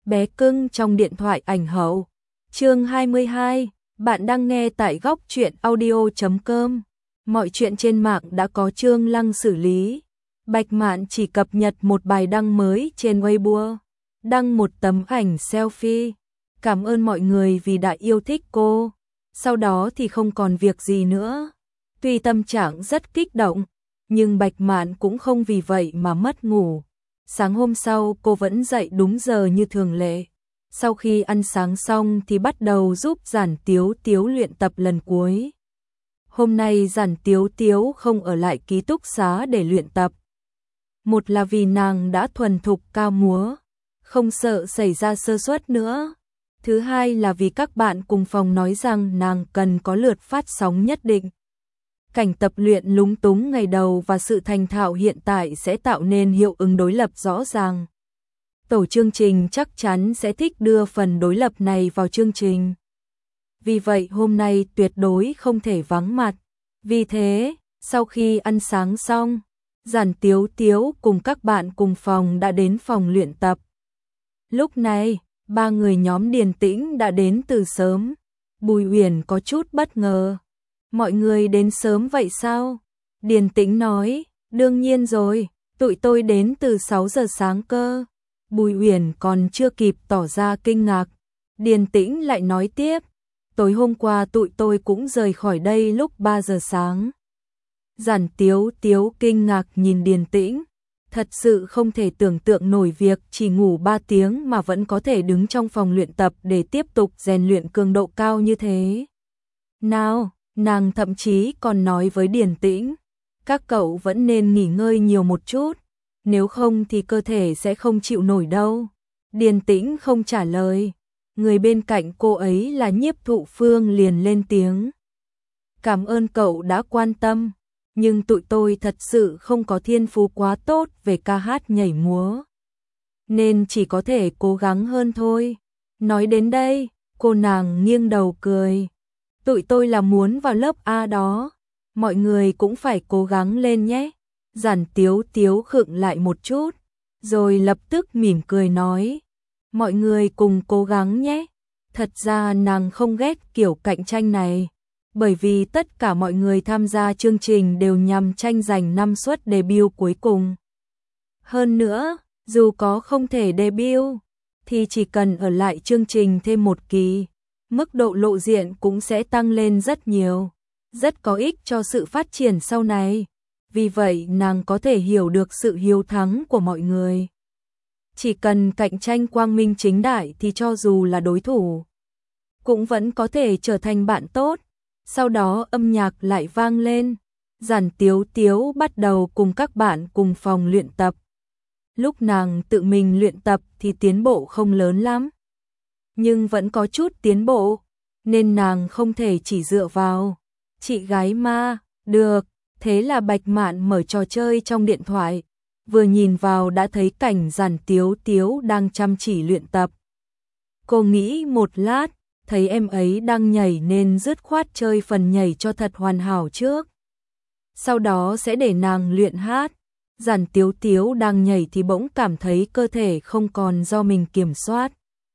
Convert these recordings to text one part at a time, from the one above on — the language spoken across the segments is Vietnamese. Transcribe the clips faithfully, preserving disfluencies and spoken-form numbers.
bé cưng trong điện thoại ảnh hậu. Chương hai mươi hai, bạn đang nghe tại góc truyện audio chấm com. Mọi chuyện trên mạng đã có Trương Lăng xử lý. Bạch Mạn chỉ cập nhật một bài đăng mới trên Weibo, đăng một tấm ảnh selfie. Cảm ơn mọi người vì đã yêu thích cô. Sau đó thì không còn việc gì nữa. Tuy tâm trạng rất kích động, nhưng Bạch Mạn cũng không vì vậy mà mất ngủ. Sáng hôm sau cô vẫn dậy đúng giờ như thường lệ. Sau khi ăn sáng xong thì bắt đầu giúp Giản Tiếu Tiếu luyện tập lần cuối. Hôm nay Giản Tiếu Tiếu không ở lại ký túc xá để luyện tập. Một là vì nàng đã thuần thục ca múa, không sợ xảy ra sơ suất nữa. Thứ hai là vì các bạn cùng phòng nói rằng nàng cần có lượt phát sóng nhất định. Cảnh tập luyện lúng túng ngày đầu và sự thành thạo hiện tại sẽ tạo nên hiệu ứng đối lập rõ ràng. Tổ chương trình chắc chắn sẽ thích đưa phần đối lập này vào chương trình. Vì vậy hôm nay tuyệt đối không thể vắng mặt. Vì thế, sau khi ăn sáng xong, Giản Tiếu Tiếu cùng các bạn cùng phòng đã đến phòng luyện tập. Lúc này, ba người nhóm Điền Tĩnh đã đến từ sớm. Bùi Uyển có chút bất ngờ. Mọi người đến sớm vậy sao? Điền Tĩnh nói, đương nhiên rồi, tụi tôi đến từ sáu giờ sáng cơ. Bùi Uyển còn chưa kịp tỏ ra kinh ngạc. Điền Tĩnh lại nói tiếp, tối hôm qua tụi tôi cũng rời khỏi đây lúc ba giờ sáng. Giản Tiếu Tiếu kinh ngạc nhìn Điền Tĩnh. Thật sự không thể tưởng tượng nổi việc chỉ ngủ ba tiếng mà vẫn có thể đứng trong phòng luyện tập để tiếp tục rèn luyện cường độ cao như thế. Nào, nàng thậm chí còn nói với Điền Tĩnh, các cậu vẫn nên nghỉ ngơi nhiều một chút, nếu không thì cơ thể sẽ không chịu nổi đâu. Điền Tĩnh không trả lời, người bên cạnh cô ấy là Nhiếp Thụ Phương liền lên tiếng. Cảm ơn cậu đã quan tâm, nhưng tụi tôi thật sự không có thiên phú quá tốt về ca hát nhảy múa, nên chỉ có thể cố gắng hơn thôi. Nói đến đây, cô nàng nghiêng đầu cười. Tụi tôi là muốn vào lớp A đó, mọi người cũng phải cố gắng lên nhé. Giản Tiếu Tiếu khựng lại một chút, rồi lập tức mỉm cười nói, mọi người cùng cố gắng nhé. Thật ra nàng không ghét kiểu cạnh tranh này, bởi vì tất cả mọi người tham gia chương trình đều nhằm tranh giành năm suất debut cuối cùng. Hơn nữa, dù có không thể debut, thì chỉ cần ở lại chương trình thêm một kỳ, mức độ lộ diện cũng sẽ tăng lên rất nhiều, rất có ích cho sự phát triển sau này. Vì vậy nàng có thể hiểu được sự hiếu thắng của mọi người. Chỉ cần cạnh tranh quang minh chính đại thì cho dù là đối thủ, cũng vẫn có thể trở thành bạn tốt. Sau đó âm nhạc lại vang lên. Giản Tiếu Tiếu bắt đầu cùng các bạn cùng phòng luyện tập. Lúc nàng tự mình luyện tập thì tiến bộ không lớn lắm, nhưng vẫn có chút tiến bộ, nên nàng không thể chỉ dựa vào chị gái ma được. Thế là Bạch Mạn mở trò chơi trong điện thoại, vừa nhìn vào đã thấy cảnh Giản Tiếu Tiếu đang chăm chỉ luyện tập. Cô nghĩ một lát, thấy em ấy đang nhảy nên dứt khoát chơi phần nhảy cho thật hoàn hảo trước, sau đó sẽ để nàng luyện hát. Giản Tiếu Tiếu đang nhảy thì bỗng cảm thấy cơ thể không còn do mình kiểm soát.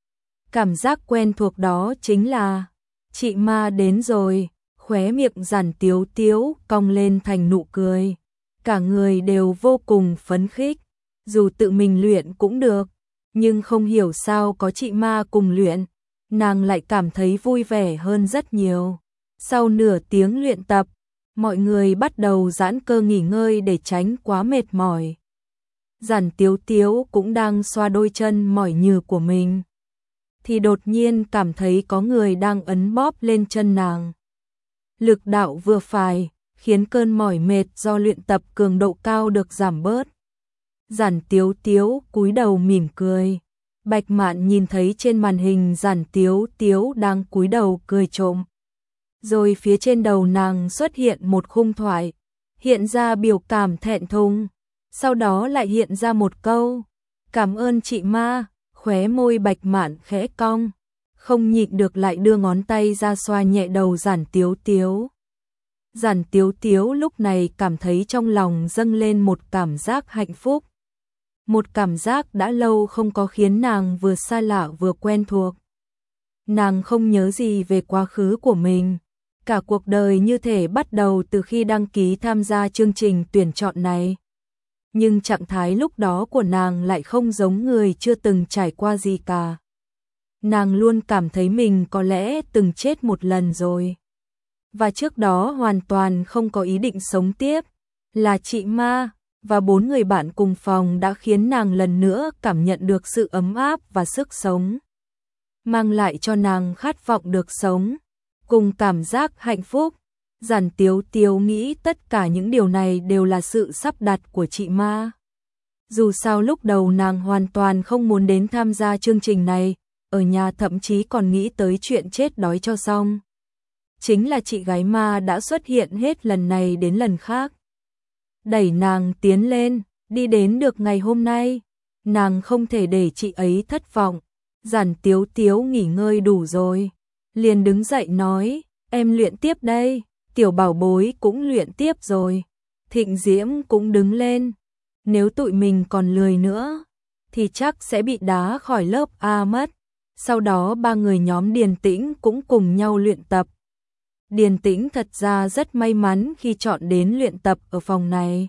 Cảm giác quen thuộc đó chính là chị ma đến rồi. Khóe miệng Giản Tiếu Tiếu cong lên thành nụ cười. Cả người đều vô cùng phấn khích. Dù tự mình luyện cũng được, nhưng không hiểu sao có chị ma cùng luyện, nàng lại cảm thấy vui vẻ hơn rất nhiều. Sau nửa tiếng luyện tập, mọi người bắt đầu giãn cơ nghỉ ngơi để tránh quá mệt mỏi. Giản Tiếu Tiếu cũng đang xoa đôi chân mỏi nhừ của mình, thì đột nhiên cảm thấy có người đang ấn bóp lên chân nàng. Lực đạo vừa phải, khiến cơn mỏi mệt do luyện tập cường độ cao được giảm bớt. Giản Tiếu Tiếu cúi đầu mỉm cười. Bạch Mạn nhìn thấy trên màn hình Giản Tiếu Tiếu đang cúi đầu cười trộm. Rồi phía trên đầu nàng xuất hiện một khung thoại, hiện ra biểu cảm thẹn thùng, sau đó lại hiện ra một câu, cảm ơn chị ma. Khóe môi Bạch Mạn khẽ cong, không nhịn được lại đưa ngón tay ra xoa nhẹ đầu Giản Tiếu Tiếu. Giản Tiếu Tiếu lúc này cảm thấy trong lòng dâng lên một cảm giác hạnh phúc. một cảm giác đã lâu không có khiến nàng vừa xa lạ vừa quen thuộc. Nàng không nhớ gì về quá khứ của mình, cả cuộc đời như thể bắt đầu từ khi đăng ký tham gia chương trình tuyển chọn này. Nhưng trạng thái lúc đó của nàng lại không giống người chưa từng trải qua gì cả. Nàng luôn cảm thấy mình có lẽ từng chết một lần rồi. Và trước đó hoàn toàn không có ý định sống tiếp. Là chị Ma và bốn người bạn cùng phòng đã khiến nàng lần nữa cảm nhận được sự ấm áp và sức sống. Mang lại cho nàng khát vọng được sống, cùng cảm giác hạnh phúc. Giản Tiếu Tiếu nghĩ tất cả những điều này đều là sự sắp đặt của chị Ma. Dù sao lúc đầu nàng hoàn toàn không muốn đến tham gia chương trình này, ở nhà thậm chí còn nghĩ tới chuyện chết đói cho xong. Chính là chị gái Ma đã xuất hiện hết lần này đến lần khác, đẩy nàng tiến lên, đi đến được ngày hôm nay. Nàng không thể để chị ấy thất vọng. Giản Tiếu Tiếu nghỉ ngơi đủ rồi, liền đứng dậy nói, em luyện tiếp đây. Tiểu bảo bối cũng luyện tiếp rồi. Thịnh Diễm cũng đứng lên. Nếu tụi mình còn lười nữa, thì chắc sẽ bị đá khỏi lớp A mất. Sau đó ba người nhóm Điền Tĩnh cũng cùng nhau luyện tập. Điền Tĩnh thật ra rất may mắn khi chọn đến luyện tập ở phòng này.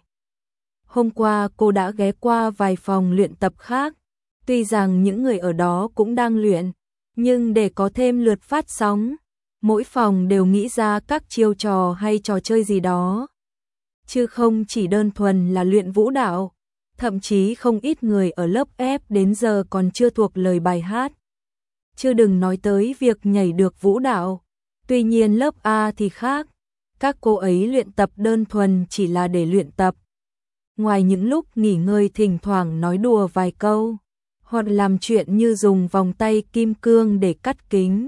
Hôm qua cô đã ghé qua vài phòng luyện tập khác. Tuy rằng những người ở đó cũng đang luyện, nhưng để có thêm lượt phát sóng, mỗi phòng đều nghĩ ra các chiêu trò hay trò chơi gì đó. Chứ không chỉ đơn thuần là luyện vũ đạo. Thậm chí không ít người ở lớp F đến giờ còn chưa thuộc lời bài hát. Chứ đừng nói tới việc nhảy được vũ đạo. Tuy nhiên lớp A thì khác. Các cô ấy luyện tập đơn thuần chỉ là để luyện tập. Ngoài những lúc nghỉ ngơi thỉnh thoảng nói đùa vài câu, hoặc làm chuyện như dùng vòng tay kim cương để cắt kính,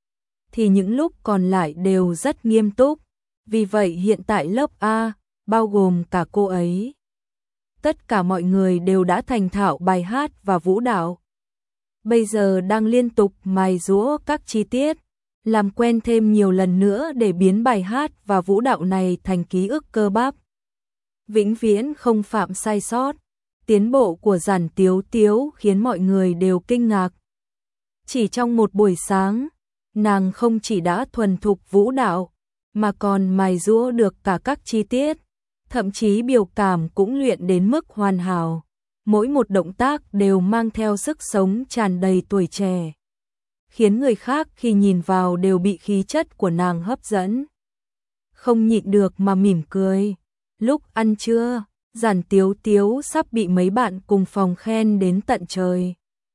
thì những lúc còn lại đều rất nghiêm túc. Vì vậy hiện tại lớp A, bao gồm cả cô ấy, tất cả mọi người đều đã thành thạo bài hát và vũ đạo. Bây giờ đang liên tục mài giũa các chi tiết, làm quen thêm nhiều lần nữa để biến bài hát và vũ đạo này thành ký ức cơ bắp, vĩnh viễn không phạm sai sót. Tiến bộ của Giản Tiếu Tiếu khiến mọi người đều kinh ngạc. Chỉ trong một buổi sáng, nàng không chỉ đã thuần thục vũ đạo, mà còn mài giũa được cả các chi tiết, thậm chí biểu cảm cũng luyện đến mức hoàn hảo. Mỗi một động tác đều mang theo sức sống tràn đầy tuổi trẻ, khiến người khác khi nhìn vào đều bị khí chất của nàng hấp dẫn. Không nhịn được mà mỉm cười. Lúc ăn trưa, Giản Tiếu Tiếu sắp bị mấy bạn cùng phòng khen đến tận trời.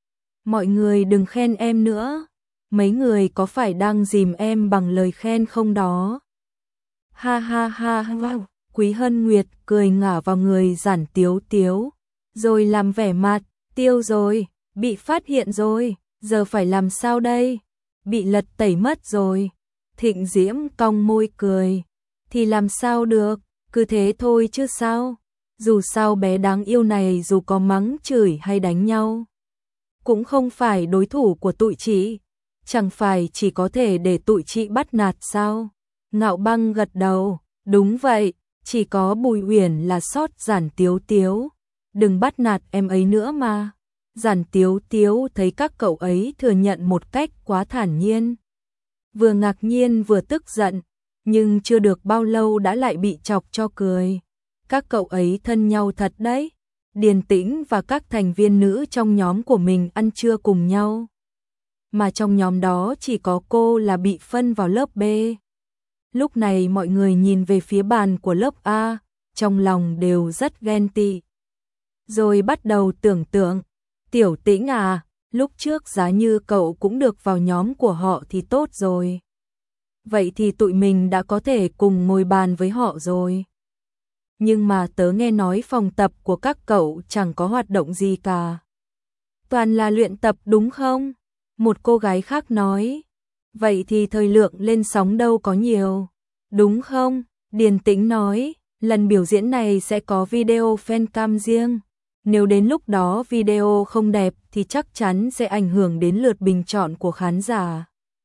Mọi người đừng khen em nữa. Mấy người có phải đang dìm em bằng lời khen không đó? Ha ha ha ha. Quý Hân Nguyệt cười ngả vào người Giản Tiếu Tiếu, rồi làm vẻ mặt, tiêu rồi, bị phát hiện rồi, giờ phải làm sao đây? Bị lật tẩy mất rồi. Thịnh Diễm cong môi cười, thì làm sao được, cứ thế thôi chứ sao? Dù sao bé đáng yêu này dù có mắng chửi hay đánh nhau, cũng không phải đối thủ của tụi chị. Chẳng phải chỉ có thể để tụi chị bắt nạt sao? Ngạo Băng gật đầu, đúng vậy, chỉ có Bùi Uyển là sót Giản Tiếu Tiếu. Đừng bắt nạt em ấy nữa mà. Giản Tiếu Tiếu thấy các cậu ấy thừa nhận một cách quá thản nhiên, vừa ngạc nhiên vừa tức giận, nhưng chưa được bao lâu đã lại bị chọc cho cười. Các cậu ấy thân nhau thật đấy. Điền Tĩnh và các thành viên nữ trong nhóm của mình ăn trưa cùng nhau, mà trong nhóm đó chỉ có cô là bị phân vào lớp B. Lúc này mọi người nhìn về phía bàn của lớp A, trong lòng đều rất ghen tị. Rồi bắt đầu tưởng tượng, Tiểu Tĩnh à, lúc trước giá như cậu cũng được vào nhóm của họ thì tốt rồi. Vậy thì tụi mình đã có thể cùng ngồi bàn với họ rồi. Nhưng mà tớ nghe nói phòng tập của các cậu chẳng có hoạt động gì cả. Toàn là luyện tập đúng không? Một cô gái khác nói. Vậy thì thời lượng lên sóng đâu có nhiều, đúng không? Điền Tĩnh nói, lần biểu diễn này sẽ có video fan cam riêng. Nếu đến lúc đó video không đẹp thì chắc chắn sẽ ảnh hưởng đến lượt bình chọn của khán giả.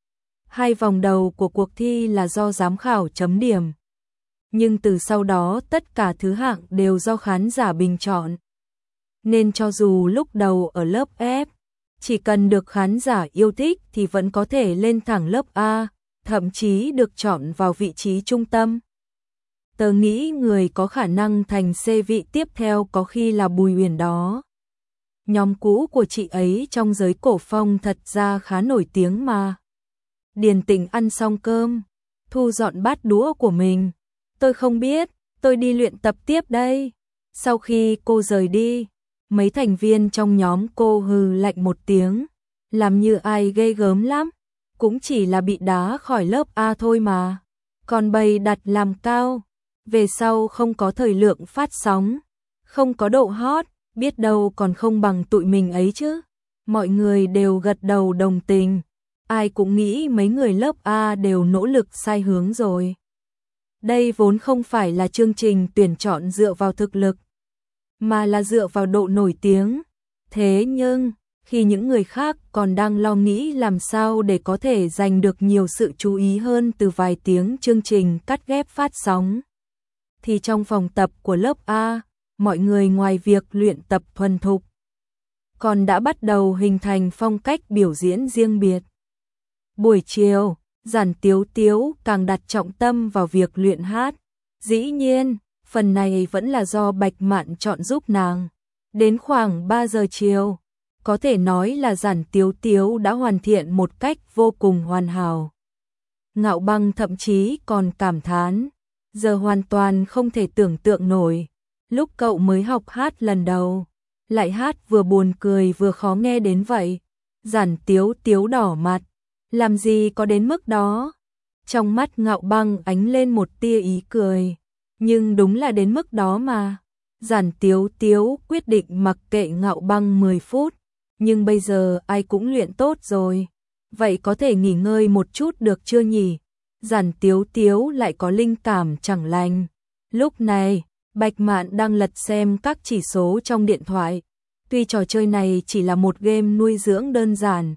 Hai vòng đầu của cuộc thi là do giám khảo chấm điểm, nhưng từ sau đó tất cả thứ hạng đều do khán giả bình chọn. nên cho dù lúc đầu ở lớp F, chỉ cần được khán giả yêu thích thì vẫn có thể lên thẳng lớp A, thậm chí được chọn vào vị trí trung tâm. Tớ nghĩ người có khả năng thành C vị tiếp theo có khi là Bùi Uyển đó. Nhóm cũ của chị ấy trong giới cổ phong thật ra khá nổi tiếng mà. Điền Tĩnh ăn xong cơm, thu dọn bát đũa của mình. Tôi không biết, tôi đi luyện tập tiếp đây. Sau khi cô rời đi, mấy thành viên trong nhóm cô hừ lạnh một tiếng, làm như ai ghê gớm lắm, cũng chỉ là bị đá khỏi lớp A thôi mà. Còn bày đặt làm cao, về sau không có thời lượng phát sóng, không có độ hot, biết đâu còn không bằng tụi mình ấy chứ. Mọi người đều gật đầu đồng tình, ai cũng nghĩ mấy người lớp A đều nỗ lực sai hướng rồi. Đây vốn không phải là chương trình tuyển chọn dựa vào thực lực, mà là dựa vào độ nổi tiếng. Thế nhưng, khi những người khác còn đang lo nghĩ làm sao để có thể giành được nhiều sự chú ý hơn từ vài tiếng chương trình cắt ghép phát sóng, thì trong phòng tập của lớp A, mọi người ngoài việc luyện tập thuần thục, còn đã bắt đầu hình thành phong cách biểu diễn riêng biệt. Buổi chiều, Giản Tiếu Tiếu càng đặt trọng tâm vào việc luyện hát. Dĩ nhiên, phần này vẫn là do Bạch Mạn chọn giúp nàng. Đến khoảng ba giờ chiều, có thể nói là Giản Tiếu Tiếu đã hoàn thiện một cách vô cùng hoàn hảo. Ngạo Băng thậm chí còn cảm thán, giờ hoàn toàn không thể tưởng tượng nổi, lúc cậu mới học hát lần đầu, lại hát vừa buồn cười vừa khó nghe đến vậy. Giản Tiếu Tiếu đỏ mặt, làm gì có đến mức đó. Trong mắt Ngạo Băng ánh lên một tia ý cười, nhưng đúng là đến mức đó mà. Giản Tiếu Tiếu quyết định mặc kệ Ngạo Băng mười phút, nhưng bây giờ ai cũng luyện tốt rồi, vậy có thể nghỉ ngơi một chút được chưa nhỉ? Giản Tiếu Tiếu lại có linh cảm chẳng lành. Lúc này, Bạch Mạn đang lật xem các chỉ số trong điện thoại. Tuy trò chơi này chỉ là một game nuôi dưỡng đơn giản,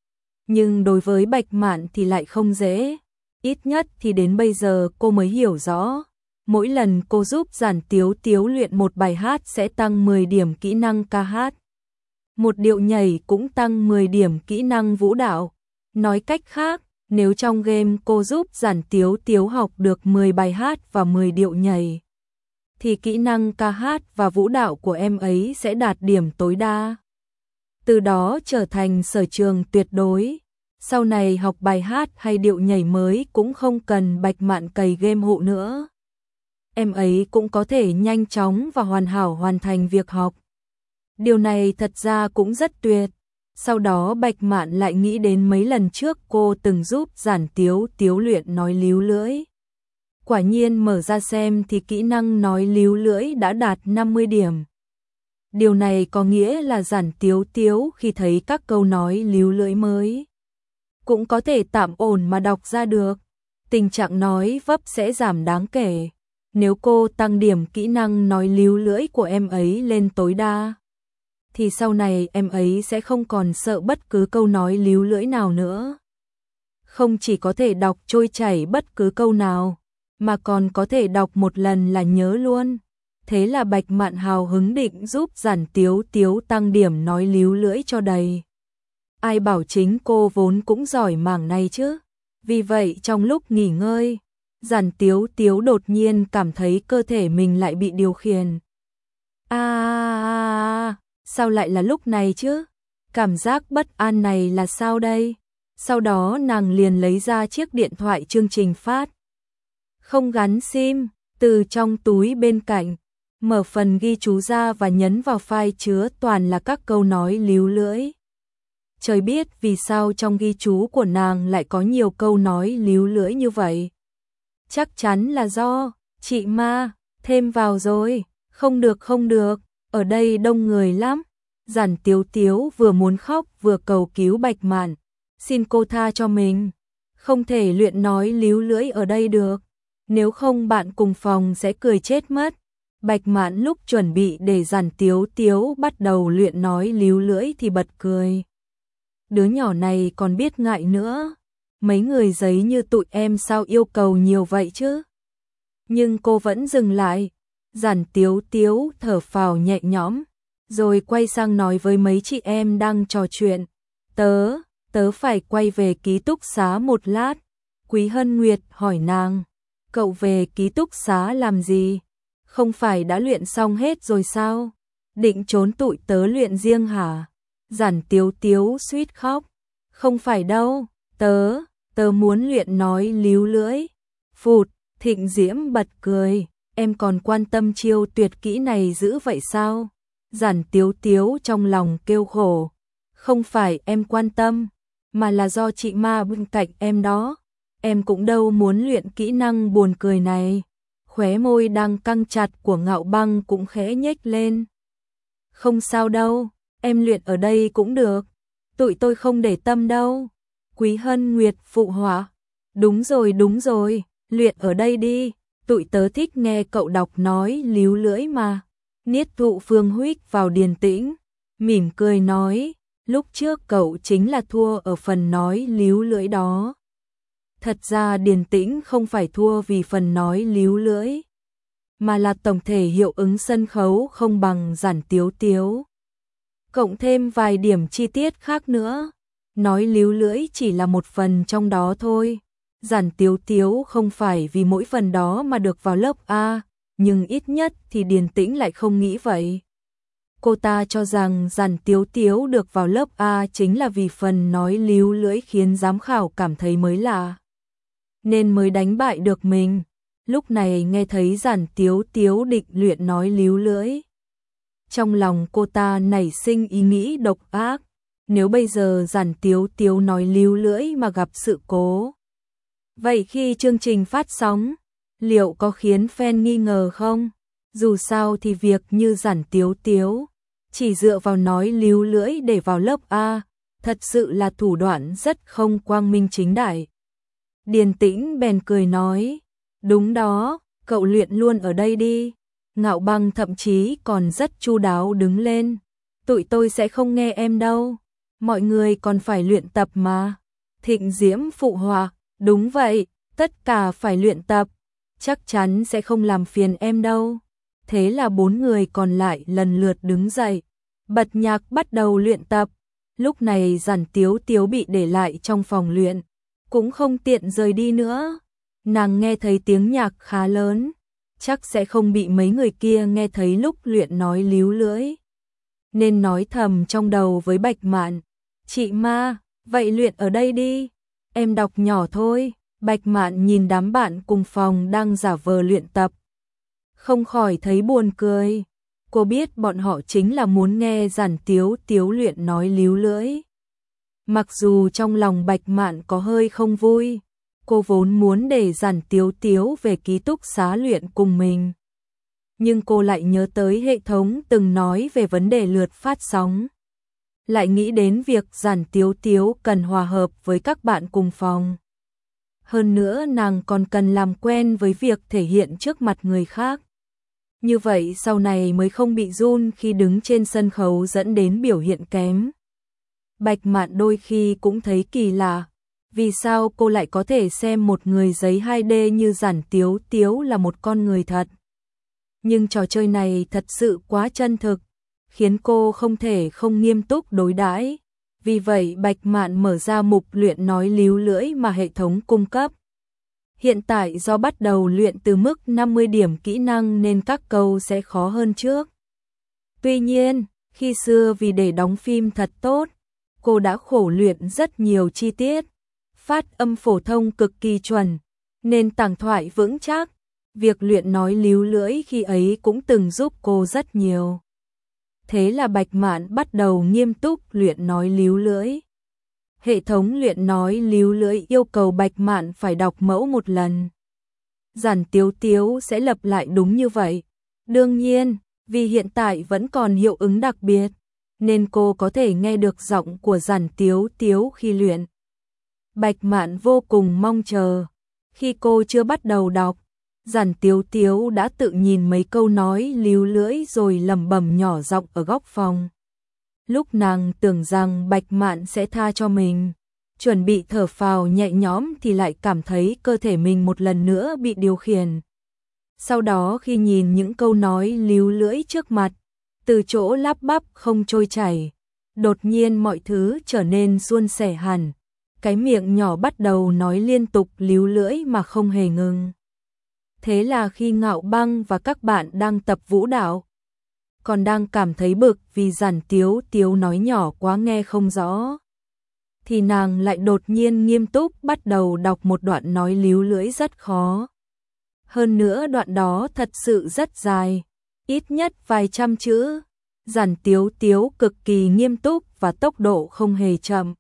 nhưng đối với Bạch Mạn thì lại không dễ. Ít nhất thì đến bây giờ cô mới hiểu rõ. Mỗi lần cô giúp Giản Tiếu Tiếu luyện một bài hát sẽ tăng mười điểm kỹ năng ca hát. Một điệu nhảy cũng tăng mười điểm kỹ năng vũ đạo. Nói cách khác, nếu trong game cô giúp Giản Tiếu Tiếu học được mười bài hát và mười điệu nhảy, thì kỹ năng ca hát và vũ đạo của em ấy sẽ đạt điểm tối đa, từ đó trở thành sở trường tuyệt đối. Sau này học bài hát hay điệu nhảy mới cũng không cần Bạch Mạn cày game hộ nữa. Em ấy cũng có thể nhanh chóng và hoàn hảo hoàn thành việc học. Điều này thật ra cũng rất tuyệt. Sau đó Bạch Mạn lại nghĩ đến mấy lần trước cô từng giúp Giản Tiếu Tiếu luyện nói líu lưỡi. Quả nhiên mở ra xem thì kỹ năng nói líu lưỡi đã đạt năm mươi điểm. Điều này có nghĩa là Giản Tiếu Tiếu khi thấy các câu nói líu lưỡi mới, cũng có thể tạm ổn mà đọc ra được. Tình trạng nói vấp sẽ giảm đáng kể nếu cô tăng điểm kỹ năng nói líu lưỡi của em ấy lên tối đa, thì sau này em ấy sẽ không còn sợ bất cứ câu nói líu lưỡi nào nữa. Không chỉ có thể đọc trôi chảy bất cứ câu nào, mà còn có thể đọc một lần là nhớ luôn. Thế là Bạch Mạn hào hứng định giúp Giản Tiếu Tiếu tăng điểm nói líu lưỡi cho đầy. Ai bảo chính cô vốn cũng giỏi mảng này chứ. Vì vậy trong lúc nghỉ ngơi, Giản Tiếu Tiếu đột nhiên cảm thấy cơ thể mình lại bị điều khiển. À, sao lại là lúc này chứ? Cảm giác bất an này là sao đây? Sau đó nàng liền lấy ra chiếc điện thoại chương trình phát không gắn sim từ trong túi bên cạnh, mở phần ghi chú ra và nhấn vào file chứa toàn là các câu nói líu lưỡi. Trời biết vì sao trong ghi chú của nàng lại có nhiều câu nói líu lưỡi như vậy. Chắc chắn là do chị Ma thêm vào rồi. Không được không được, ở đây đông người lắm. Giản Tiếu Tiếu vừa muốn khóc vừa cầu cứu Bạch Mạn, xin cô tha cho mình, không thể luyện nói líu lưỡi ở đây được, nếu không bạn cùng phòng sẽ cười chết mất. Bạch Mạn lúc chuẩn bị để Giản Tiếu Tiếu bắt đầu luyện nói líu lưỡi thì bật cười. Đứa nhỏ này còn biết ngại nữa, mấy người giấy như tụi em sao yêu cầu nhiều vậy chứ? Nhưng cô vẫn dừng lại. Giản Tiếu Tiếu thở phào nhẹ nhõm, rồi quay sang nói với mấy chị em đang trò chuyện. Tớ, tớ phải quay về ký túc xá một lát. Quý Hân Nguyệt hỏi nàng, cậu về ký túc xá làm gì? Không phải đã luyện xong hết rồi sao? Định trốn tụi tớ luyện riêng hả? Giản Tiếu Tiếu suýt khóc. Không phải đâu, tớ, tớ muốn luyện nói líu lưỡi. Phụt, Thịnh Diễm bật cười, em còn quan tâm chiêu tuyệt kỹ này dữ vậy sao? Giản Tiếu Tiếu trong lòng kêu khổ. Không phải em quan tâm, mà là do chị ma bên cạnh em đó. Em cũng đâu muốn luyện kỹ năng buồn cười này. Khóe môi đang căng chặt của Ngạo Băng cũng khẽ nhếch lên. Không sao đâu, em luyện ở đây cũng được. Tụi tôi không để tâm đâu. Quý Hân Nguyệt phụ họa. Đúng rồi đúng rồi, luyện ở đây đi. Tụi tớ thích nghe cậu đọc nói líu lưỡi mà. Niết Thụ Phương huých vào Điền Tĩnh, mỉm cười nói, lúc trước cậu chính là thua ở phần nói líu lưỡi đó. Thật ra Điền Tĩnh không phải thua vì phần nói líu lưỡi, mà là tổng thể hiệu ứng sân khấu không bằng Giản Tiếu Tiếu. Cộng thêm vài điểm chi tiết khác nữa, nói líu lưỡi chỉ là một phần trong đó thôi. Giản Tiếu Tiếu không phải vì mỗi phần đó mà được vào lớp A, nhưng ít nhất thì Điền Tĩnh lại không nghĩ vậy. Cô ta cho rằng Giản Tiếu Tiếu được vào lớp A chính là vì phần nói líu lưỡi khiến giám khảo cảm thấy mới lạ, nên mới đánh bại được mình. Lúc này nghe thấy Giản Tiếu Tiếu định luyện nói líu lưỡi, trong lòng cô ta nảy sinh ý nghĩ độc ác. Nếu bây giờ Giản Tiếu Tiếu nói líu lưỡi mà gặp sự cố, vậy khi chương trình phát sóng, liệu có khiến fan nghi ngờ không? Dù sao thì việc như Giản Tiếu Tiếu chỉ dựa vào nói líu lưỡi để vào lớp A, thật sự là thủ đoạn rất không quang minh chính đại. Điền Tĩnh bèn cười nói, đúng đó, cậu luyện luôn ở đây đi. Ngạo Băng thậm chí còn rất chu đáo đứng lên, tụi tôi sẽ không nghe em đâu, mọi người còn phải luyện tập mà. Thịnh Diễm phụ họa, đúng vậy, tất cả phải luyện tập, chắc chắn sẽ không làm phiền em đâu. Thế là bốn người còn lại lần lượt đứng dậy, bật nhạc bắt đầu luyện tập. Lúc này Giản Tiếu Tiếu bị để lại trong phòng luyện, cũng không tiện rời đi nữa. Nàng nghe thấy tiếng nhạc khá lớn, chắc sẽ không bị mấy người kia nghe thấy lúc luyện nói líu lưỡi, nên nói thầm trong đầu với Bạch Mạn, chị ma, vậy luyện ở đây đi, em đọc nhỏ thôi. Bạch Mạn nhìn đám bạn cùng phòng đang giả vờ luyện tập, không khỏi thấy buồn cười. Cô biết bọn họ chính là muốn nghe Giản Tiếu Tiếu luyện nói líu lưỡi. Mặc dù trong lòng Bạch Mạn có hơi không vui, cô vốn muốn để Giản Tiếu Tiếu về ký túc xá luyện cùng mình, nhưng cô lại nhớ tới hệ thống từng nói về vấn đề lượt phát sóng, lại nghĩ đến việc Giản Tiếu Tiếu cần hòa hợp với các bạn cùng phòng. Hơn nữa nàng còn cần làm quen với việc thể hiện trước mặt người khác. Như vậy sau này mới không bị run khi đứng trên sân khấu dẫn đến biểu hiện kém. Bạch Mạn đôi khi cũng thấy kỳ lạ, vì sao cô lại có thể xem một người giấy hai D như Giản Tiếu Tiếu là một con người thật. Nhưng trò chơi này thật sự quá chân thực, khiến cô không thể không nghiêm túc đối đãi. Vì vậy Bạch Mạn mở ra mục luyện nói líu lưỡi mà hệ thống cung cấp. Hiện tại do bắt đầu luyện từ mức năm mươi điểm kỹ năng nên các câu sẽ khó hơn trước. Tuy nhiên, khi xưa vì để đóng phim thật tốt, cô đã khổ luyện rất nhiều chi tiết. Phát âm phổ thông cực kỳ chuẩn, nên tàng thoại vững chắc. Việc luyện nói líu lưỡi khi ấy cũng từng giúp cô rất nhiều. Thế là Bạch Mạn bắt đầu nghiêm túc luyện nói líu lưỡi. Hệ thống luyện nói líu lưỡi yêu cầu Bạch Mạn phải đọc mẫu một lần. Giản Tiếu Tiếu sẽ lặp lại đúng như vậy. Đương nhiên, vì hiện tại vẫn còn hiệu ứng đặc biệt, nên cô có thể nghe được giọng của Giản Tiếu Tiếu khi luyện. Bạch Mạn vô cùng mong chờ. Khi cô chưa bắt đầu đọc, Giản Tiếu Tiếu đã tự nhìn mấy câu nói líu lưỡi rồi lẩm bẩm nhỏ giọng ở góc phòng. Lúc nàng tưởng rằng Bạch Mạn sẽ tha cho mình, chuẩn bị thở phào nhẹ nhõm thì lại cảm thấy cơ thể mình một lần nữa bị điều khiển. Sau đó khi nhìn những câu nói líu lưỡi trước mặt, từ chỗ lắp bắp không trôi chảy, đột nhiên mọi thứ trở nên suôn sẻ hẳn. Cái miệng nhỏ bắt đầu nói liên tục líu lưỡi mà không hề ngừng. Thế là khi Ngạo Băng và các bạn đang tập vũ đạo, còn đang cảm thấy bực vì Giản Tiếu Tiếu nói nhỏ quá nghe không rõ, thì nàng lại đột nhiên nghiêm túc bắt đầu đọc một đoạn nói líu lưỡi rất khó. Hơn nữa đoạn đó thật sự rất dài, ít nhất vài trăm chữ. Giản Tiếu Tiếu cực kỳ nghiêm túc và tốc độ không hề chậm.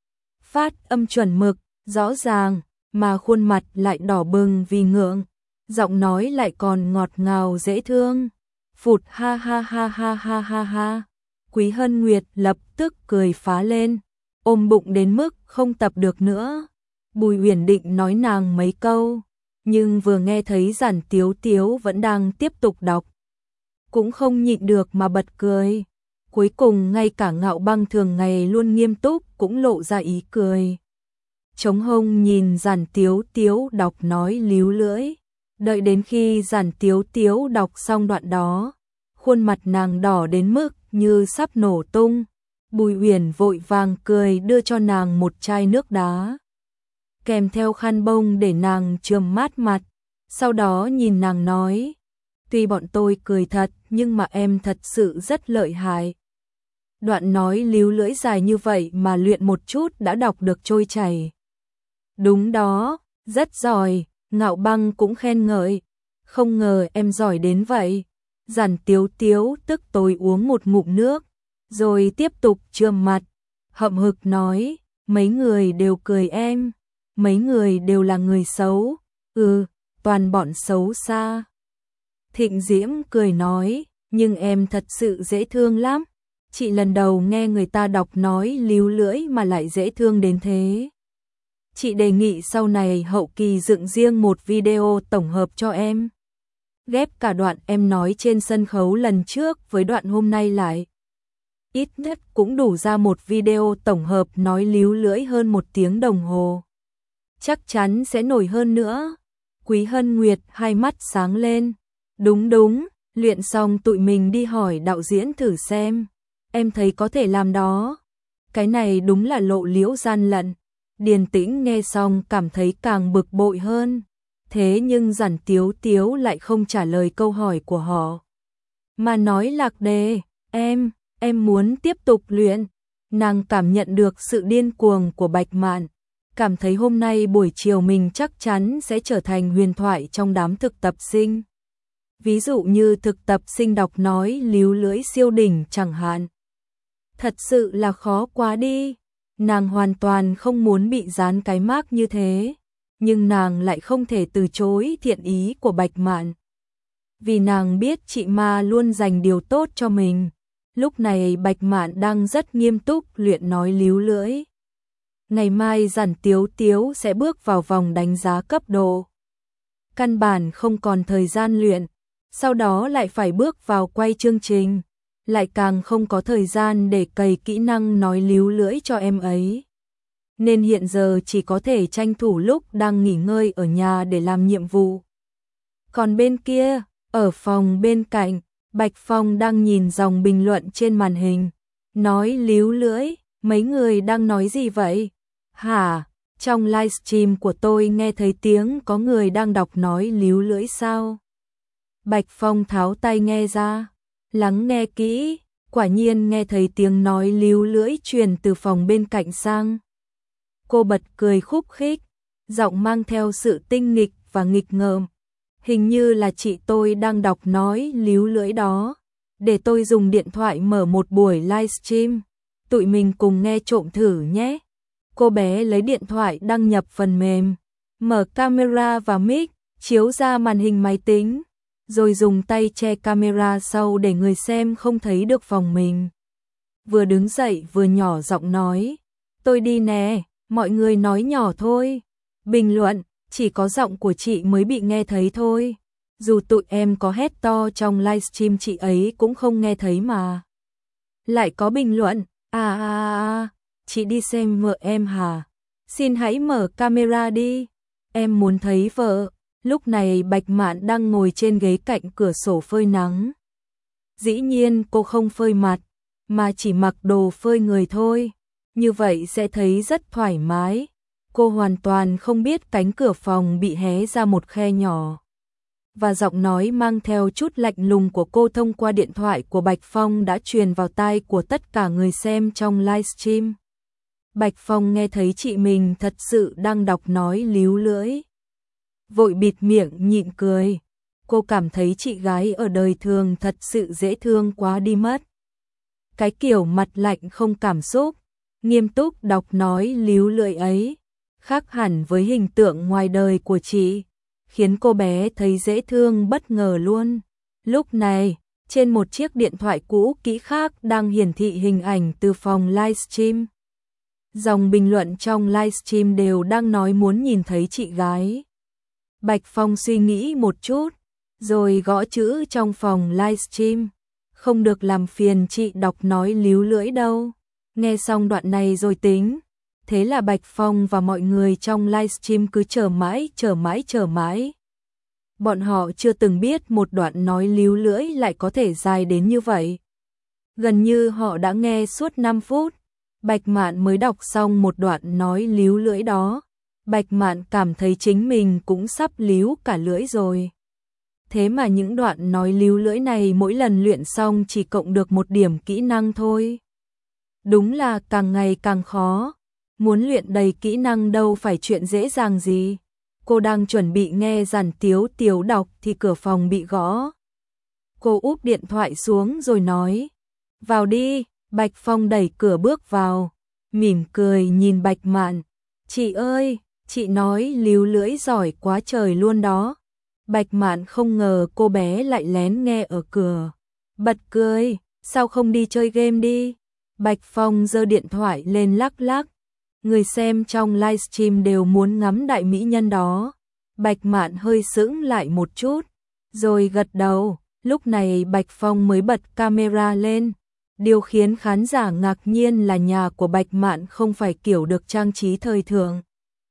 Phát âm chuẩn mực, rõ ràng, mà khuôn mặt lại đỏ bừng vì ngượng, giọng nói lại còn ngọt ngào dễ thương. Phụt ha ha ha ha ha ha ha. Quý Hân Nguyệt lập tức cười phá lên, ôm bụng đến mức không tập được nữa. Bùi Uyển định nói nàng mấy câu, nhưng vừa nghe thấy Giản Tiếu Tiếu vẫn đang tiếp tục đọc, cũng không nhịn được mà bật cười. Cuối cùng ngay cả Ngạo Băng thường ngày luôn nghiêm túc cũng lộ ra ý cười. Trống hông nhìn Giản Tiếu Tiếu đọc nói líu lưỡi. Đợi đến khi Giản Tiếu Tiếu đọc xong đoạn đó, khuôn mặt nàng đỏ đến mức như sắp nổ tung. Bùi Uyển vội vàng cười đưa cho nàng một chai nước đá, kèm theo khăn bông để nàng chườm mát mặt. Sau đó nhìn nàng nói, tuy bọn tôi cười thật nhưng mà em thật sự rất lợi hại. Đoạn nói líu lưỡi dài như vậy mà luyện một chút đã đọc được trôi chảy. Đúng đó, rất giỏi, Ngạo Băng cũng khen ngợi. Không ngờ em giỏi đến vậy. Giản Tiếu Tiếu tức tối uống một ngụm nước, rồi tiếp tục chườm mặt, hậm hực nói, mấy người đều cười em, mấy người đều là người xấu, ừ, toàn bọn xấu xa. Thịnh Diễm cười nói, nhưng em thật sự dễ thương lắm. Chị lần đầu nghe người ta đọc nói líu lưỡi mà lại dễ thương đến thế. Chị đề nghị sau này hậu kỳ dựng riêng một video tổng hợp cho em. Ghép cả đoạn em nói trên sân khấu lần trước với đoạn hôm nay lại. Ít nhất cũng đủ ra một video tổng hợp nói líu lưỡi hơn một tiếng đồng hồ. Chắc chắn sẽ nổi hơn nữa. Quý Hân Nguyệt hai mắt sáng lên. Đúng đúng, luyện xong tụi mình đi hỏi đạo diễn thử xem. Em thấy có thể làm đó. Cái này đúng là lộ liễu gian lận. Điền Tĩnh nghe xong cảm thấy càng bực bội hơn. Thế nhưng Giản Tiếu Tiếu lại không trả lời câu hỏi của họ, mà nói lạc đề, em, em muốn tiếp tục luyện. Nàng cảm nhận được sự điên cuồng của Bạch Mạn, cảm thấy hôm nay buổi chiều mình chắc chắn sẽ trở thành huyền thoại trong đám thực tập sinh. Ví dụ như thực tập sinh đọc nói líu lưỡi siêu đỉnh chẳng hạn. Thật sự là khó quá đi. Nàng hoàn toàn không muốn bị dán cái mác như thế, nhưng nàng lại không thể từ chối thiện ý của Bạch Mạn. Vì nàng biết chị ma luôn dành điều tốt cho mình. Lúc này Bạch Mạn đang rất nghiêm túc luyện nói líu lưỡi. Ngày mai Giản Tiếu Tiếu sẽ bước vào vòng đánh giá cấp độ. Căn bản không còn thời gian luyện, sau đó lại phải bước vào quay chương trình, lại càng không có thời gian để cày kỹ năng nói líu lưỡi cho em ấy. Nên hiện giờ chỉ có thể tranh thủ lúc đang nghỉ ngơi ở nhà để làm nhiệm vụ. Còn bên kia, ở phòng bên cạnh, Bạch Phong đang nhìn dòng bình luận trên màn hình, nói líu lưỡi, mấy người đang nói gì vậy? Hả, trong livestream của tôi nghe thấy tiếng có người đang đọc nói líu lưỡi sao? Bạch Phong tháo tai nghe ra, lắng nghe kỹ, quả nhiên nghe thấy tiếng nói líu lưỡi truyền từ phòng bên cạnh sang. Cô bật cười khúc khích, giọng mang theo sự tinh nghịch và nghịch ngợm. Hình như là chị tôi đang đọc nói líu lưỡi đó. Để tôi dùng điện thoại mở một buổi livestream, tụi mình cùng nghe trộm thử nhé. Cô bé lấy điện thoại đăng nhập phần mềm, mở camera và mic, chiếu ra màn hình máy tính, rồi dùng tay che camera sau để người xem không thấy được phòng mình. Vừa đứng dậy vừa nhỏ giọng nói, tôi đi nè, mọi người nói nhỏ thôi. Bình luận, chỉ có giọng của chị mới bị nghe thấy thôi. Dù tụi em có hét to trong livestream chị ấy cũng không nghe thấy mà. Lại có bình luận, à à à, chị đi xem vợ em hả? Xin hãy mở camera đi, em muốn thấy vợ. Lúc này Bạch Mạn đang ngồi trên ghế cạnh cửa sổ phơi nắng. Dĩ nhiên cô không phơi mặt, mà chỉ mặc đồ phơi người thôi. Như vậy sẽ thấy rất thoải mái. Cô hoàn toàn không biết cánh cửa phòng bị hé ra một khe nhỏ. Và giọng nói mang theo chút lạnh lùng của cô thông qua điện thoại của Bạch Phong đã truyền vào tai của tất cả người xem trong livestream. Bạch Phong nghe thấy chị mình thật sự đang đọc nói líu lưỡi. Vội bịt miệng nhịn cười. Cô cảm thấy chị gái ở đời thường thật sự dễ thương quá đi mất. Cái kiểu mặt lạnh không cảm xúc, nghiêm túc đọc nói líu lưỡi ấy, khác hẳn với hình tượng ngoài đời của chị, khiến cô bé thấy dễ thương bất ngờ luôn. Lúc này, trên một chiếc điện thoại cũ kỹ khác đang hiển thị hình ảnh từ phòng livestream. Dòng bình luận trong livestream đều đang nói muốn nhìn thấy chị gái. Bạch Phong suy nghĩ một chút, rồi gõ chữ trong phòng livestream. Không được làm phiền chị đọc nói líu lưỡi đâu. Nghe xong đoạn này rồi tính. Thế là Bạch Phong và mọi người trong livestream cứ chờ mãi, chờ mãi, chờ mãi. Bọn họ chưa từng biết một đoạn nói líu lưỡi lại có thể dài đến như vậy. Gần như họ đã nghe suốt năm phút. Bạch Mạn mới đọc xong một đoạn nói líu lưỡi đó. Bạch Mạn cảm thấy chính mình cũng sắp líu cả lưỡi rồi. Thế mà những đoạn nói líu lưỡi này mỗi lần luyện xong chỉ cộng được một điểm kỹ năng thôi. Đúng là càng ngày càng khó. Muốn luyện đầy kỹ năng đâu phải chuyện dễ dàng gì. Cô đang chuẩn bị nghe Giản Tiếu Tiếu đọc thì cửa phòng bị gõ. Cô úp điện thoại xuống rồi nói. Vào đi. Bạch Phong đẩy cửa bước vào. Mỉm cười nhìn Bạch Mạn. Chị ơi, chị nói líu lưỡi giỏi quá trời luôn đó. Bạch Mạn không ngờ cô bé lại lén nghe ở cửa. Bật cười, sao không đi chơi game đi? Bạch Phong giơ điện thoại lên lắc lắc. Người xem trong livestream đều muốn ngắm đại mỹ nhân đó. Bạch Mạn hơi sững lại một chút, rồi gật đầu. Lúc này Bạch Phong mới bật camera lên. Điều khiến khán giả ngạc nhiên là nhà của Bạch Mạn không phải kiểu được trang trí thời thượng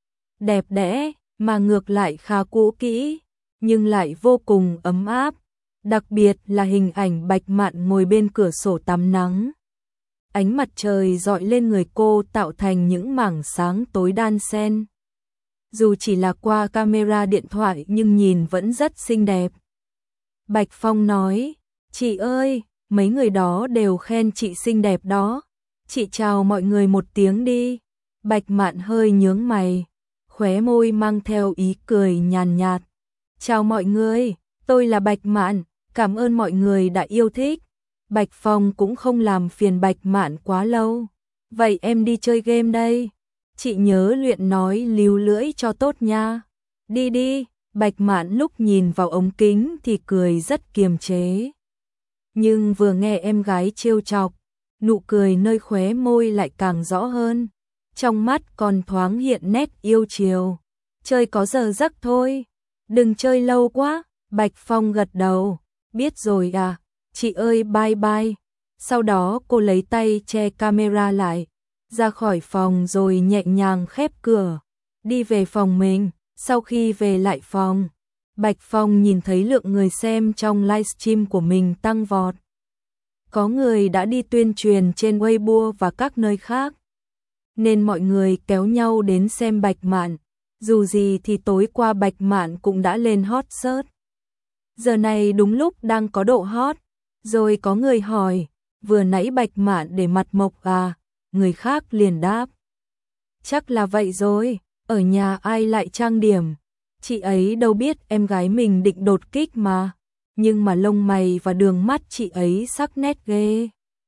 đẹp đẽ, mà ngược lại khá cũ kỹ, nhưng lại vô cùng ấm áp. Đặc biệt là hình ảnh Bạch Mạn ngồi bên cửa sổ tắm nắng. Ánh mặt trời dọi lên người cô tạo thành những mảng sáng tối đan xen. Dù chỉ là qua camera điện thoại nhưng nhìn vẫn rất xinh đẹp. Bạch Phong nói, chị ơi, mấy người đó đều khen chị xinh đẹp đó. Chị chào mọi người một tiếng đi. Bạch Mạn hơi nhướng mày, khóe môi mang theo ý cười nhàn nhạt. Chào mọi người, tôi là Bạch Mạn, cảm ơn mọi người đã yêu thích. Bạch Phong cũng không làm phiền Bạch Mạn quá lâu. Vậy em đi chơi game đây. Chị nhớ luyện nói líu lưỡi cho tốt nha. Đi đi, Bạch Mạn lúc nhìn vào ống kính thì cười rất kiềm chế. Nhưng vừa nghe em gái trêu chọc, nụ cười nơi khóe môi lại càng rõ hơn. Trong mắt còn thoáng hiện nét yêu chiều. Chơi có giờ giấc thôi, đừng chơi lâu quá. Bạch Phong gật đầu, biết rồi à, chị ơi bye bye. Sau đó cô lấy tay che camera lại, ra khỏi phòng rồi nhẹ nhàng khép cửa, đi về phòng mình. Sau khi về lại phòng, Bạch Phong nhìn thấy lượng người xem trong livestream của mình tăng vọt. Có người đã đi tuyên truyền trên Weibo và các nơi khác, nên mọi người kéo nhau đến xem Bạch Mạn. Dù gì thì tối qua Bạch Mạn cũng đã lên hot search. Giờ này đúng lúc đang có độ hot. Rồi có người hỏi, vừa nãy Bạch Mạn để mặt mộc à? Người khác liền đáp, chắc là vậy rồi, ở nhà ai lại trang điểm. Chị ấy đâu biết em gái mình định đột kích mà. Nhưng mà lông mày và đường mắt chị ấy sắc nét ghê.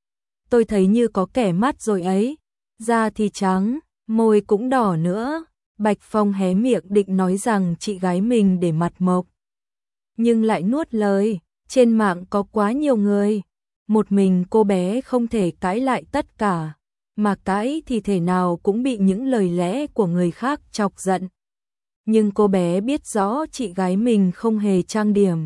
Tôi thấy như có kẻ mắt rồi ấy. Da thì trắng, môi cũng đỏ nữa. Bạch Phong hé miệng định nói rằng chị gái mình để mặt mộc, nhưng lại nuốt lời. Trên mạng có quá nhiều người, một mình cô bé không thể cãi lại tất cả, mà cãi thì thể nào cũng bị những lời lẽ của người khác chọc giận. Nhưng cô bé biết rõ chị gái mình không hề trang điểm,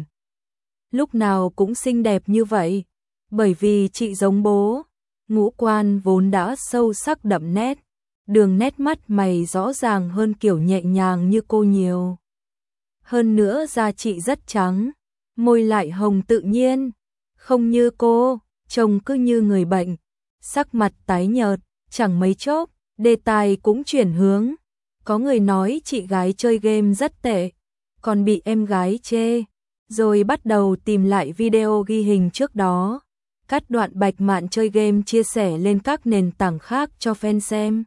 lúc nào cũng xinh đẹp như vậy, bởi vì chị giống bố, ngũ quan vốn đã sâu sắc đậm nét, đường nét mắt mày rõ ràng hơn kiểu nhẹ nhàng như cô nhiều. Hơn nữa da chị rất trắng, môi lại hồng tự nhiên, Không như cô, trông cứ như người bệnh, sắc mặt tái nhợt, chẳng mấy chốc, đề tài cũng chuyển hướng. Có người nói chị gái chơi game rất tệ, còn bị em gái chê, rồi bắt đầu tìm lại video ghi hình trước đó, cắt đoạn Bạch Mạn chơi game chia sẻ lên các nền tảng khác cho fan xem.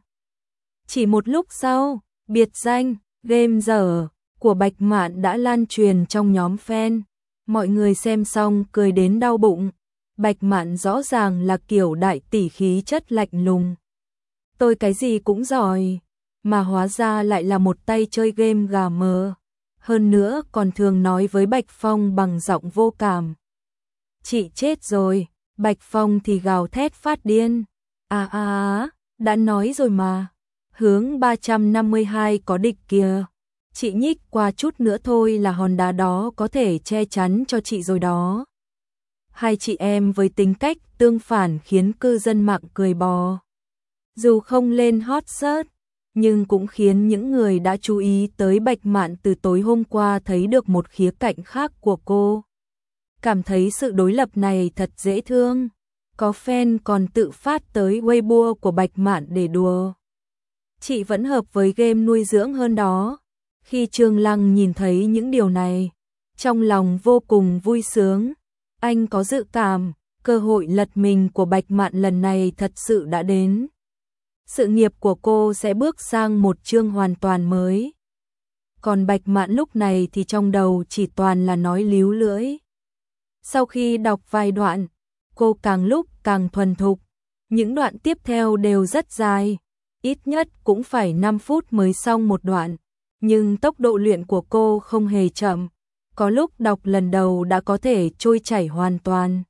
Chỉ một lúc sau, biệt danh game dở của Bạch Mạn đã lan truyền trong nhóm fan. Mọi người xem xong cười đến đau bụng. Bạch Mạn rõ ràng là kiểu đại tỷ khí chất lạnh lùng. Tôi cái gì cũng giỏi, mà hóa ra lại là một tay chơi game gà mờ. Hơn nữa còn thường nói với Bạch Phong bằng giọng vô cảm. Chị chết rồi, Bạch Phong thì gào thét phát điên. À à à, đã nói rồi mà. Hướng ba trăm năm mươi hai có địch kìa. Chị nhích qua chút nữa thôi là hòn đá đó có thể che chắn cho chị rồi đó. Hai chị em với tính cách tương phản khiến cư dân mạng cười bò. Dù không lên hot search, nhưng cũng khiến những người đã chú ý tới Bạch Mạn từ tối hôm qua thấy được một khía cạnh khác của cô. Cảm thấy sự đối lập này thật dễ thương. Có fan còn tự phát tới Weibo của Bạch Mạn để đùa. Chị vẫn hợp với game nuôi dưỡng hơn đó. Khi Trương Lăng nhìn thấy những điều này, trong lòng vô cùng vui sướng. Anh có dự cảm, cơ hội lật mình của Bạch Mạn lần này thật sự đã đến. Sự nghiệp của cô sẽ bước sang một chương hoàn toàn mới. Còn Bạch Mạn lúc này thì trong đầu chỉ toàn là nói líu lưỡi. Sau khi đọc vài đoạn, cô càng lúc càng thuần thục. Những đoạn tiếp theo đều rất dài, ít nhất cũng phải năm phút mới xong một đoạn. Nhưng tốc độ luyện của cô không hề chậm, có lúc đọc lần đầu đã có thể trôi chảy hoàn toàn.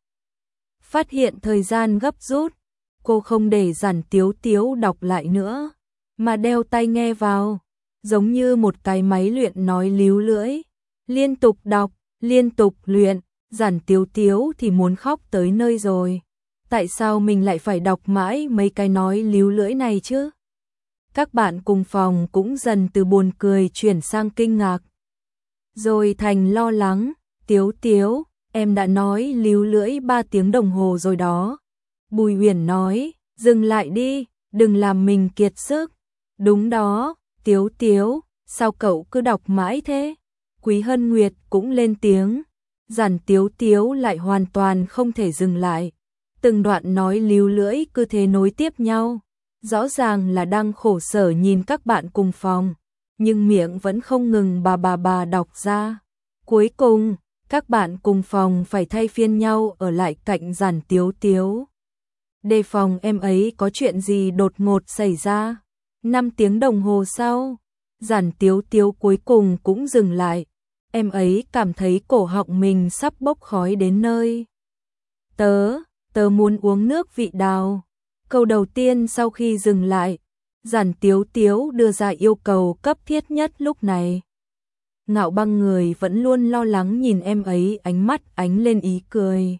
Phát hiện thời gian gấp rút, cô không để Giản Tiếu Tiếu đọc lại nữa, mà đeo tai nghe vào, giống như một cái máy luyện nói líu lưỡi, liên tục đọc, liên tục luyện. Giản Tiếu Tiếu thì muốn khóc tới nơi rồi. Tại sao mình lại phải đọc mãi mấy cái nói líu lưỡi này chứ? Các bạn cùng phòng cũng dần từ buồn cười chuyển sang kinh ngạc. Rồi thành lo lắng, Tiếu Tiếu, em đã nói líu lưỡi ba tiếng đồng hồ rồi đó. Bùi Uyển nói, dừng lại đi, đừng làm mình kiệt sức. Đúng đó, Tiếu Tiếu, sao cậu cứ đọc mãi thế? Quý Hân Nguyệt cũng lên tiếng. Giản Tiếu Tiếu lại hoàn toàn không thể dừng lại. Từng đoạn nói líu lưỡi cứ thế nối tiếp nhau. Rõ ràng là đang khổ sở nhìn các bạn cùng phòng, nhưng miệng vẫn không ngừng bà bà bà đọc ra. Cuối cùng, các bạn cùng phòng phải thay phiên nhau ở lại cạnh Giản Tiếu Tiếu. Đề phòng em ấy có chuyện gì đột ngột xảy ra. Năm tiếng đồng hồ sau, Giản Tiếu Tiếu cuối cùng cũng dừng lại. Em ấy cảm thấy cổ họng mình sắp bốc khói đến nơi. Tớ, tớ muốn uống nước vị đào. Câu đầu tiên sau khi dừng lại, Giản Tiếu Tiếu đưa ra yêu cầu cấp thiết nhất lúc này. Ngạo Băng người vẫn luôn lo lắng nhìn em ấy, ánh mắt ánh lên ý cười.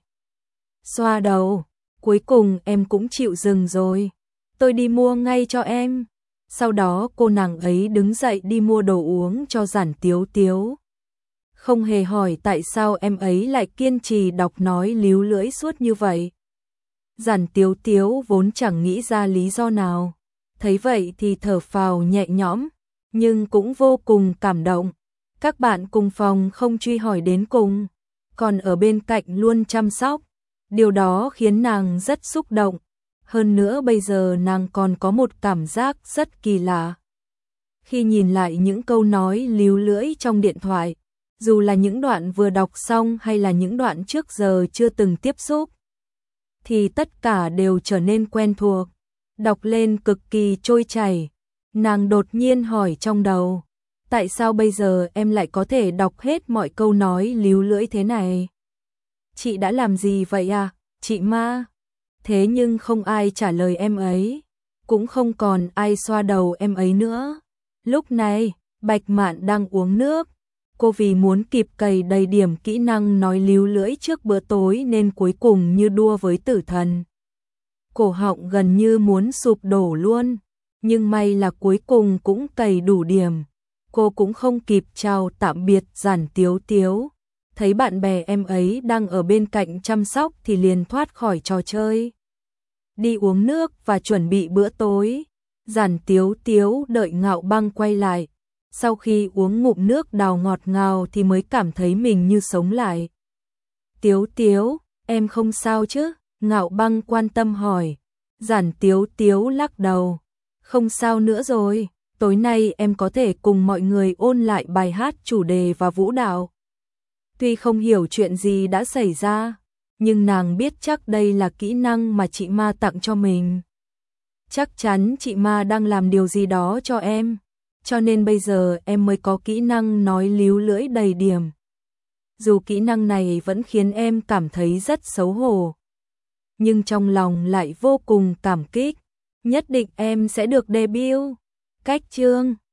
Xoa đầu, cuối cùng em cũng chịu dừng rồi. Tôi đi mua ngay cho em. Sau đó cô nàng ấy đứng dậy đi mua đồ uống cho Giản Tiếu Tiếu. Không hề hỏi tại sao em ấy lại kiên trì đọc nói líu lưỡi suốt như vậy. Giản Tiếu Tiếu vốn chẳng nghĩ ra lý do nào. Thấy vậy thì thở phào nhẹ nhõm, nhưng cũng vô cùng cảm động. Các bạn cùng phòng không truy hỏi đến cùng, còn ở bên cạnh luôn chăm sóc. Điều đó khiến nàng rất xúc động. Hơn nữa bây giờ nàng còn có một cảm giác rất kỳ lạ. Khi nhìn lại những câu nói líu lưỡi trong điện thoại, dù là những đoạn vừa đọc xong hay là những đoạn trước giờ chưa từng tiếp xúc, thì tất cả đều trở nên quen thuộc, đọc lên cực kỳ trôi chảy. Nàng đột nhiên hỏi trong đầu, tại sao bây giờ em lại có thể đọc hết mọi câu nói líu lưỡi thế này? Chị đã làm gì vậy à, chị ma? Thế nhưng không ai trả lời em ấy, cũng không còn ai xoa đầu em ấy nữa. Lúc này, Bạch Mạn đang uống nước. Cô vì muốn kịp cày đầy điểm kỹ năng nói líu lưỡi trước bữa tối nên cuối cùng như đua với tử thần. Cổ họng gần như muốn sụp đổ luôn, nhưng may là cuối cùng cũng cày đủ điểm. Cô cũng không kịp chào tạm biệt Giản Tiếu Tiếu. thấy bạn bè em ấy đang ở bên cạnh chăm sóc thì liền thoát khỏi trò chơi. Đi uống nước và chuẩn bị bữa tối. Giản Tiếu Tiếu đợi Ngạo Băng quay lại. Sau khi uống ngụm nước đào ngọt ngào thì mới cảm thấy mình như sống lại. Tiếu Tiếu, em không sao chứ? Ngạo Băng quan tâm hỏi. Giản Tiếu Tiếu lắc đầu. Không sao nữa rồi, tối nay em có thể cùng mọi người ôn lại bài hát chủ đề và vũ đạo. Tuy không hiểu chuyện gì đã xảy ra, nhưng nàng biết chắc đây là kỹ năng mà chị Ma tặng cho mình. Chắc chắn chị Ma đang làm điều gì đó cho em, cho nên bây giờ em mới có kỹ năng nói líu lưỡi đầy điểm. Dù kỹ năng này vẫn khiến em cảm thấy rất xấu hổ, nhưng trong lòng lại vô cùng cảm kích. Nhất định em sẽ được debut. Cách chương